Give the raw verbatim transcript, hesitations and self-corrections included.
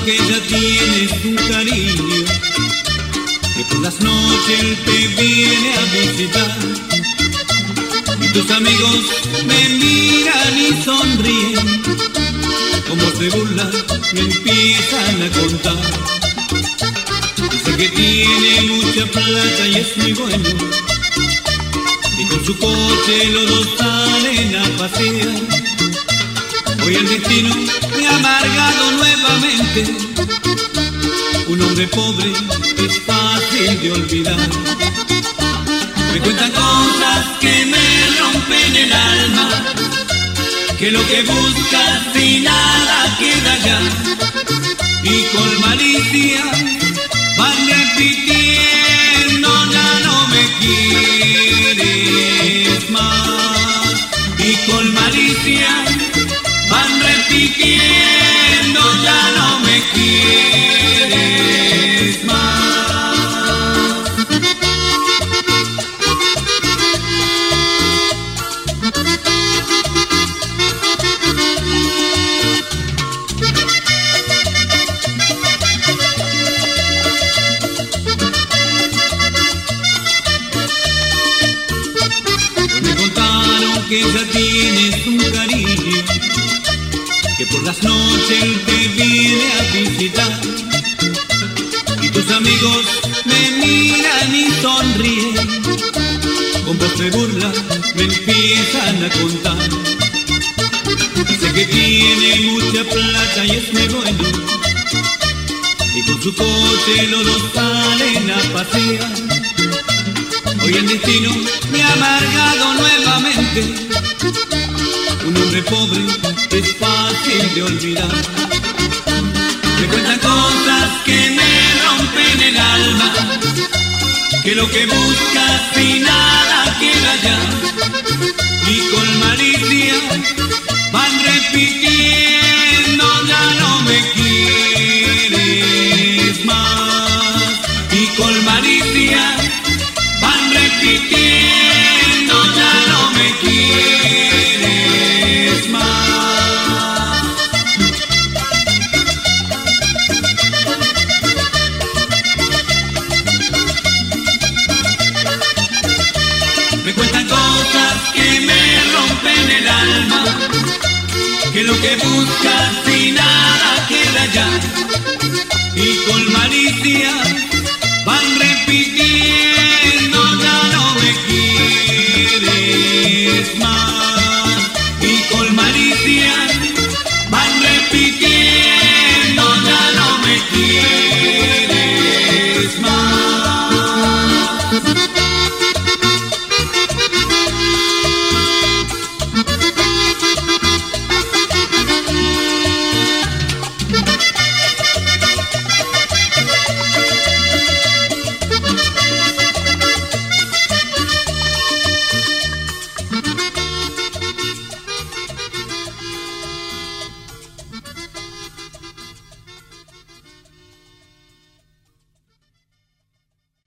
que ya tienes un cariño, que por las noches él te viene a visitar. Y tus amigos me miran y sonríen, como se burlan me empiezan a contar. Dice que tiene mucha plata y es muy bueno, y con su coche los dos salen a pasear. Hoy el destino me ha amargado nuevamente, un hombre pobre es fácil de olvidar. Me cuentan cosas que me rompen el alma, que lo que buscas y nada queda ya. Y con malicia van repitiendo, ya no me quieres más. Y con malicia van repitiendo, ya no me quieres más. Me contaron que ya tienes un cariño, que por las noches él te viene a visitar. Y tus amigos me miran y sonríen, con voz de burla me empiezan a contar. Dice que tiene mucha plata y es muy bueno, y con su coche los dos salen a pasear. Hoy el destino me ha amargado nuevamente, un hombre pobre es fácil de olvidar. Me cuentan cosas que me rompen el alma, que lo que buscas y nada queda ya. Y con malicia van repitiendo, ya no me quieres más. Y con malicia van repitiendo, ya no me quieres más. Me cuentan cosas que me rompen el alma, que lo que buscas y nada queda ya. Y con malicia